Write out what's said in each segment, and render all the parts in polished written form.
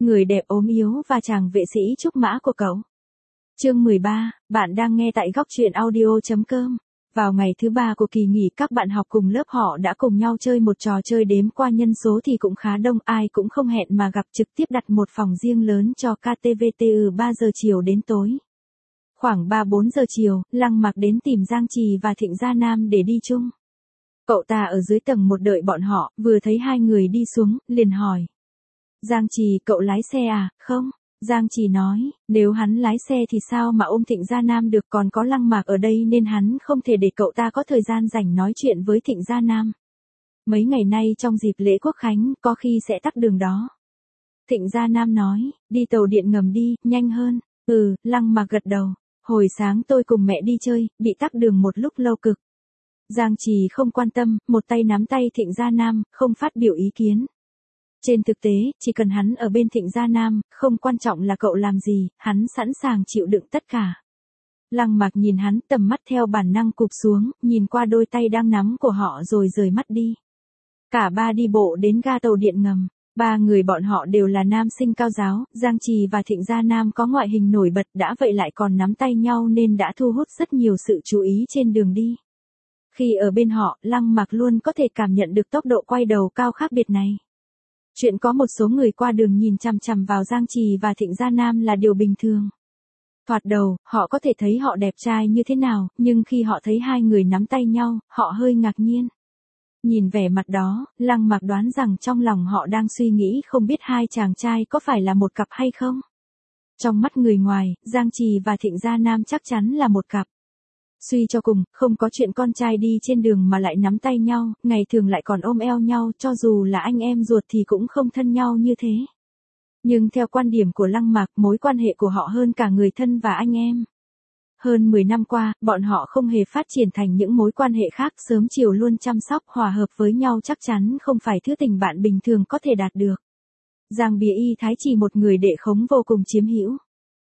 người đẹp ốm yếu và chàng vệ sĩ trúc mã của cậu. Chương 13, bạn đang nghe tại góc truyện audio.com. Vào ngày thứ 3 của kỳ nghỉ, các bạn học cùng lớp họ đã cùng nhau chơi một trò chơi đếm qua nhân số thì cũng khá đông, ai cũng không hẹn mà gặp, trực tiếp đặt một phòng riêng lớn cho KTVTU 3 giờ chiều đến tối. Khoảng 3-4 giờ chiều, Lăng Mặc đến tìm Giang Trì và Thịnh Gia Nam để đi chung. Cậu ta ở dưới tầng 1 đợi bọn họ, vừa thấy hai người đi xuống, liền hỏi. Giang Trì, cậu lái xe à? Không. Giang Trì nói, nếu hắn lái xe thì sao mà ôm Thịnh Gia Nam được, còn có Lăng Mạc ở đây nên hắn không thể để cậu ta có thời gian rảnh nói chuyện với Thịnh Gia Nam. Mấy ngày nay trong dịp lễ Quốc Khánh, có khi sẽ tắc đường đó. Thịnh Gia Nam nói, đi tàu điện ngầm đi, nhanh hơn. Lăng Mạc gật đầu. Hồi sáng tôi cùng mẹ đi chơi, bị tắc đường một lúc lâu cực. Giang Trì không quan tâm, một tay nắm tay Thịnh Gia Nam, không phát biểu ý kiến. Trên thực tế, chỉ cần hắn ở bên Thịnh Gia Nam, không quan trọng là cậu làm gì, hắn sẵn sàng chịu đựng tất cả. Lăng Mạc nhìn hắn, tầm mắt theo bản năng cụp xuống, nhìn qua đôi tay đang nắm của họ rồi rời mắt đi. Cả ba đi bộ đến ga tàu điện ngầm. Ba người bọn họ đều là nam sinh cao giáo, Giang Trì và Thịnh Gia Nam có ngoại hình nổi bật, đã vậy lại còn nắm tay nhau nên đã thu hút rất nhiều sự chú ý trên đường đi. Khi ở bên họ, Lăng Mạc luôn có thể cảm nhận được tốc độ quay đầu cao khác biệt này. Chuyện có một số người qua đường nhìn chằm chằm vào Giang Trì và Thịnh Gia Nam là điều bình thường. Thoạt đầu, họ có thể thấy họ đẹp trai như thế nào, nhưng khi họ thấy hai người nắm tay nhau, họ hơi ngạc nhiên. Nhìn vẻ mặt đó, Lăng Mạc đoán rằng trong lòng họ đang suy nghĩ không biết hai chàng trai có phải là một cặp hay không. Trong mắt người ngoài, Giang Trì và Thịnh Gia Nam chắc chắn là một cặp. Suy cho cùng, không có chuyện con trai đi trên đường mà lại nắm tay nhau, ngày thường lại còn ôm eo nhau, cho dù là anh em ruột thì cũng không thân nhau như thế. Nhưng theo quan điểm của Lăng Mạc, mối quan hệ của họ hơn cả người thân và anh em. Hơn 10 năm qua, bọn họ không hề phát triển thành những mối quan hệ khác, sớm chiều luôn chăm sóc, hòa hợp với nhau chắc chắn không phải thứ tình bạn bình thường có thể đạt được. Giang Bía Y Thái chỉ một người đệ khống vô cùng chiếm hữu.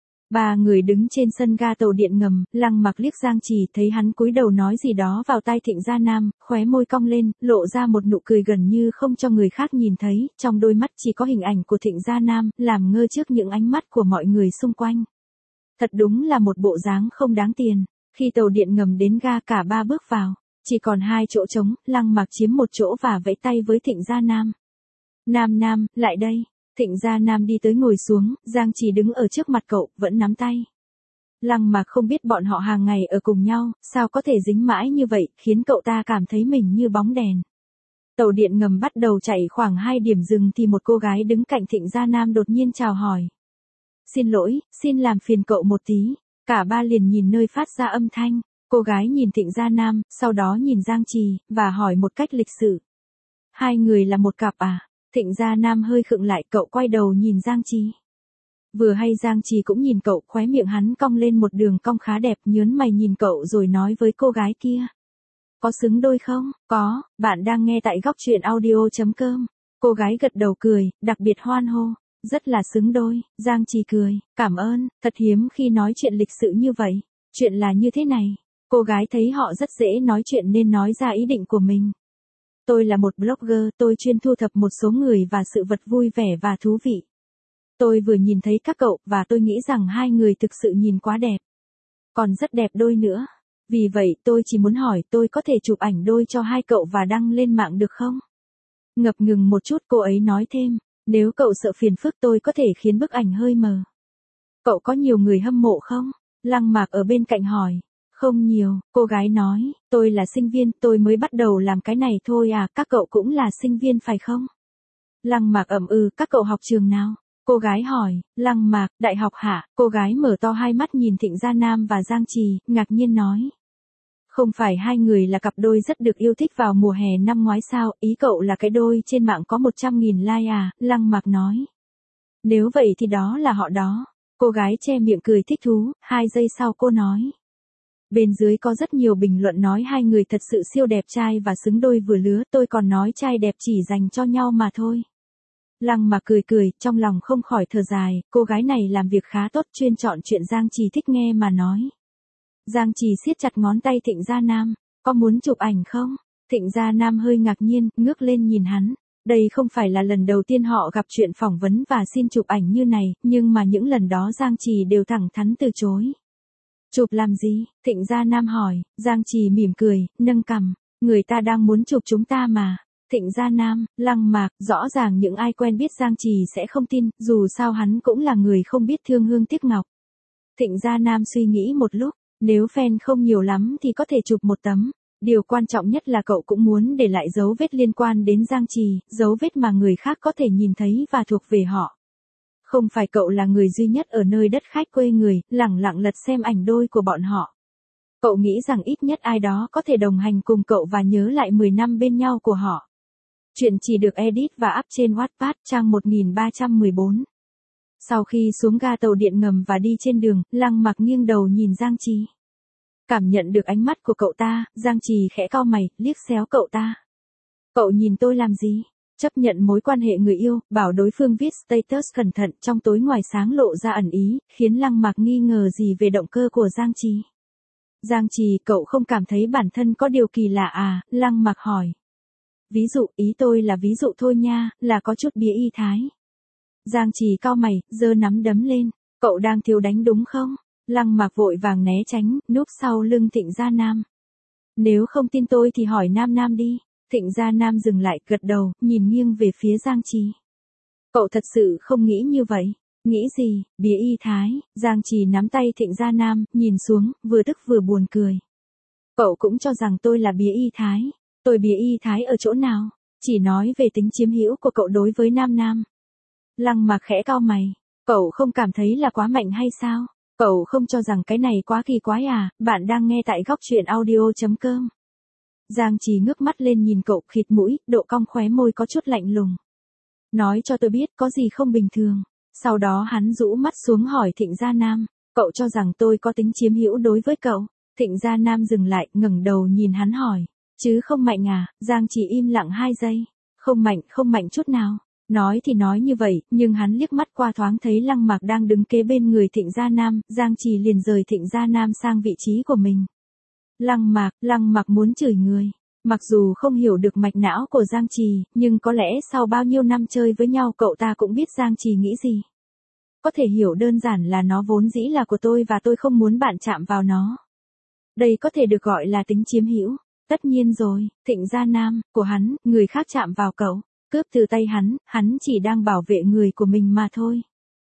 Ba người đứng trên sân ga tàu điện ngầm, Lăng Mạc liếc Giang Trì, thấy hắn cúi đầu nói gì đó vào tai Thịnh Gia Nam, khóe môi cong lên, lộ ra một nụ cười gần như không cho người khác nhìn thấy, trong đôi mắt chỉ có hình ảnh của Thịnh Gia Nam, làm ngơ trước những ánh mắt của mọi người xung quanh. Thật đúng là một bộ dáng không đáng tiền. Khi tàu điện ngầm đến ga, cả ba bước vào, chỉ còn 2 chỗ trống, Lăng Mạc chiếm một chỗ và vẫy tay với Thịnh Gia Nam. Nam, lại đây. Thịnh Gia Nam đi tới ngồi xuống, Giang Trì đứng ở trước mặt cậu, vẫn nắm tay. Lăng Mạc không biết bọn họ hàng ngày ở cùng nhau, sao có thể dính mãi như vậy, khiến cậu ta cảm thấy mình như bóng đèn. Tàu điện ngầm bắt đầu chạy khoảng 2 điểm dừng thì một cô gái đứng cạnh Thịnh Gia Nam đột nhiên chào hỏi. Xin lỗi, xin làm phiền cậu một tí. Cả ba liền nhìn nơi phát ra âm thanh. Cô gái nhìn Thịnh Gia Nam, sau đó nhìn Giang Trì, và hỏi một cách lịch sự. Hai người là một cặp à? Thịnh Gia Nam hơi khựng lại, cậu quay đầu nhìn Giang Trì. Vừa hay Giang Trì cũng nhìn cậu, khóe miệng hắn cong lên một đường cong khá đẹp, nhớn mày nhìn cậu rồi nói với cô gái kia. Có xứng đôi không? Có, bạn đang nghe tại góc truyện audio.com. Cô gái gật đầu cười, đặc biệt hoan hô. Rất là xứng đôi, Giang Trì cười, cảm ơn, thật hiếm khi nói chuyện lịch sự như vậy. Chuyện là như thế này, cô gái thấy họ rất dễ nói chuyện nên nói ra ý định của mình. Tôi là một blogger, tôi chuyên thu thập một số người và sự vật vui vẻ và thú vị. Tôi vừa nhìn thấy các cậu, và tôi nghĩ rằng hai người thực sự nhìn quá đẹp. Còn rất đẹp đôi nữa. Vì vậy tôi chỉ muốn hỏi tôi có thể chụp ảnh đôi cho hai cậu và đăng lên mạng được không? Ngập ngừng một chút cô ấy nói thêm. Nếu cậu sợ phiền phức tôi có thể khiến bức ảnh hơi mờ. Cậu có nhiều người hâm mộ không? Lăng Mạc ở bên cạnh hỏi. Không nhiều, cô gái nói, tôi là sinh viên, tôi mới bắt đầu làm cái này thôi à, các cậu cũng là sinh viên phải không? Lăng Mạc các cậu học trường nào? Cô gái hỏi, Lăng Mạc, đại học hả? Cô gái mở to hai mắt nhìn Thịnh Gia Nam và Giang Trì, ngạc nhiên nói. Không phải hai người là cặp đôi rất được yêu thích vào mùa hè năm ngoái sao, ý cậu là cái đôi trên mạng có 100.000 like à, Lăng Mạc nói. Nếu vậy thì đó là họ đó. Cô gái che miệng cười thích thú, 2 giây sau cô nói. Bên dưới có rất nhiều bình luận nói hai người thật sự siêu đẹp trai và xứng đôi vừa lứa, tôi còn nói trai đẹp chỉ dành cho nhau mà thôi. Lăng Mạc cười, trong lòng không khỏi thở dài, cô gái này làm việc khá tốt, chuyên chọn chuyện Giang Trì thích nghe mà nói. Giang Trì siết chặt ngón tay Thịnh Gia Nam, có muốn chụp ảnh không? Thịnh Gia Nam hơi ngạc nhiên, ngước lên nhìn hắn. Đây không phải là lần đầu tiên họ gặp chuyện phỏng vấn và xin chụp ảnh như này, nhưng mà những lần đó Giang Trì đều thẳng thắn từ chối. Chụp làm gì? Thịnh Gia Nam hỏi. Giang Trì mỉm cười, nâng cằm. Người ta đang muốn chụp chúng ta mà. Thịnh Gia Nam, Lăng Mạc, rõ ràng những ai quen biết Giang Trì sẽ không tin, dù sao hắn cũng là người không biết thương hương tiếc ngọc. Thịnh Gia Nam suy nghĩ một lúc, nếu fan không nhiều lắm thì có thể chụp một tấm. Điều quan trọng nhất là cậu cũng muốn để lại dấu vết liên quan đến Giang Trì, dấu vết mà người khác có thể nhìn thấy và thuộc về họ. Không phải cậu là người duy nhất ở nơi đất khách quê người, lẳng lặng lật xem ảnh đôi của bọn họ. Cậu nghĩ rằng ít nhất ai đó có thể đồng hành cùng cậu và nhớ lại 10 năm bên nhau của họ. Chuyện chỉ được edit và up trên Wattpad trang 1314. Sau khi xuống ga tàu điện ngầm và đi trên đường, Lăng Mặc nghiêng đầu nhìn Giang Trì. Cảm nhận được ánh mắt của cậu ta, Giang Trì khẽ cau mày, liếc xéo cậu ta. Cậu nhìn tôi làm gì? Chấp nhận mối quan hệ người yêu, bảo đối phương viết status cẩn thận trong tối ngoài sáng lộ ra ẩn ý, khiến Lăng Mặc nghi ngờ gì về động cơ của Giang Trì. Giang Trì, cậu không cảm thấy bản thân có điều kỳ lạ à? Lăng Mặc hỏi. Ví dụ, ý tôi là ví dụ thôi nha, là có chút bía y thái. Giang Trì cau mày, giơ nắm đấm lên. Cậu đang thiếu đánh đúng không? Lăng Mạc vội vàng né tránh, núp sau lưng Thịnh Gia Nam. Nếu không tin tôi thì hỏi Nam Nam đi. Thịnh Gia Nam dừng lại, gật đầu, nhìn nghiêng về phía Giang Trì. Cậu thật sự không nghĩ như vậy. Nghĩ gì? Bía y thái. Giang Trì nắm tay Thịnh Gia Nam, nhìn xuống, vừa tức vừa buồn cười. Cậu cũng cho rằng tôi là bía y thái. Tôi bía y thái ở chỗ nào? Chỉ nói về tính chiếm hữu của cậu đối với Nam Nam. Lăng Mạc khẽ cau mày. Cậu không cảm thấy là quá mạnh hay sao? Cậu không cho rằng cái này quá kỳ quái à? Bạn đang nghe tại góc truyện audio.com. Giang Trì ngước mắt lên nhìn cậu, khịt mũi, độ cong khóe môi có chút lạnh lùng. Nói cho tôi biết có gì không bình thường. Sau đó hắn rũ mắt xuống hỏi Thịnh Gia Nam. Cậu cho rằng tôi có tính chiếm hữu đối với cậu? Thịnh Gia Nam dừng lại, ngẩng đầu nhìn hắn hỏi. Chứ không mạnh à? Giang Trì im lặng 2 giây. Không mạnh chút nào. Nói thì nói như vậy, nhưng hắn liếc mắt qua thoáng thấy Lăng Mạc đang đứng kế bên người Thịnh Gia Nam, Giang Trì liền rời Thịnh Gia Nam sang vị trí của mình. Lăng Mạc muốn chửi người. Mặc dù không hiểu được mạch não của Giang Trì, nhưng có lẽ sau bao nhiêu năm chơi với nhau cậu ta cũng biết Giang Trì nghĩ gì. Có thể hiểu đơn giản là nó vốn dĩ là của tôi và tôi không muốn bạn chạm vào nó. Đây có thể được gọi là tính chiếm hữu. Tất nhiên rồi, Thịnh Gia Nam, của hắn, người khác chạm vào cậu. Cướp từ tay hắn chỉ đang bảo vệ người của mình mà thôi.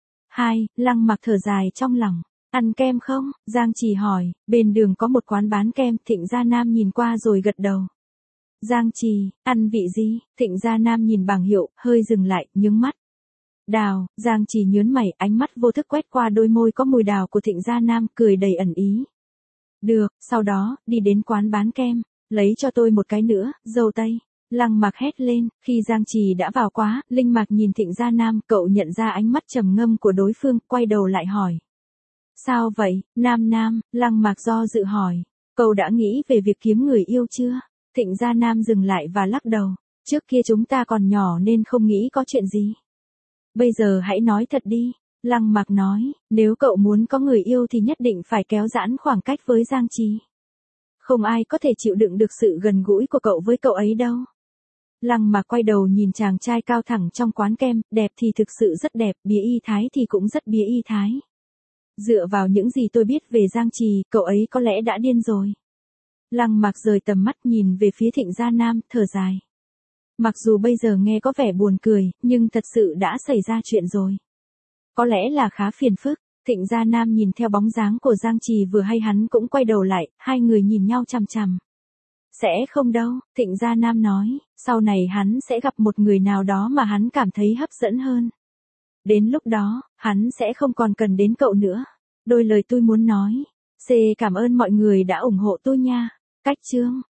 2. Lăng Mặc thở dài trong lòng. Ăn kem không? Giang Trì hỏi. Bên đường có một quán bán kem. Thịnh Gia Nam nhìn qua rồi gật đầu. Giang Trì, ăn vị gì? Thịnh Gia Nam nhìn bảng hiệu, hơi dừng lại, nhướng mắt. Đào. Giang Trì nhớn mày, ánh mắt vô thức quét qua đôi môi có mùi đào của Thịnh Gia Nam, cười đầy ẩn ý. Được, sau đó, đi đến quán bán kem. Lấy cho tôi một cái nữa, dâu tây. Lăng Mạc hét lên, khi Giang Trì đã vào quá, linh mạc nhìn Thịnh Gia Nam, cậu nhận ra ánh mắt trầm ngâm của đối phương, quay đầu lại hỏi. Sao vậy, Nam? Lăng Mạc do dự hỏi. Cậu đã nghĩ về việc kiếm người yêu chưa? Thịnh Gia Nam dừng lại và lắc đầu. Trước kia chúng ta còn nhỏ nên không nghĩ có chuyện gì. Bây giờ hãy nói thật đi. Lăng Mạc nói, nếu cậu muốn có người yêu thì nhất định phải kéo giãn khoảng cách với Giang Trì. Không ai có thể chịu đựng được sự gần gũi của cậu với cậu ấy đâu. Lăng Mạc quay đầu nhìn chàng trai cao thẳng trong quán kem, đẹp thì thực sự rất đẹp, bía y thái thì cũng rất bía y thái. Dựa vào những gì tôi biết về Giang Trì, cậu ấy có lẽ đã điên rồi. Lăng Mạc rời tầm mắt nhìn về phía Thịnh Gia Nam, thở dài. Mặc dù bây giờ nghe có vẻ buồn cười, nhưng thật sự đã xảy ra chuyện rồi. Có lẽ là khá phiền phức. Thịnh Gia Nam nhìn theo bóng dáng của Giang Trì vừa hay hắn cũng quay đầu lại, hai người nhìn nhau chằm chằm. Sẽ không đâu, Thịnh Gia Nam nói, sau này hắn sẽ gặp một người nào đó mà hắn cảm thấy hấp dẫn hơn. Đến lúc đó, hắn sẽ không còn cần đến cậu nữa. Đôi lời tôi muốn nói. Cảm ơn mọi người đã ủng hộ tôi nha. Cách chương.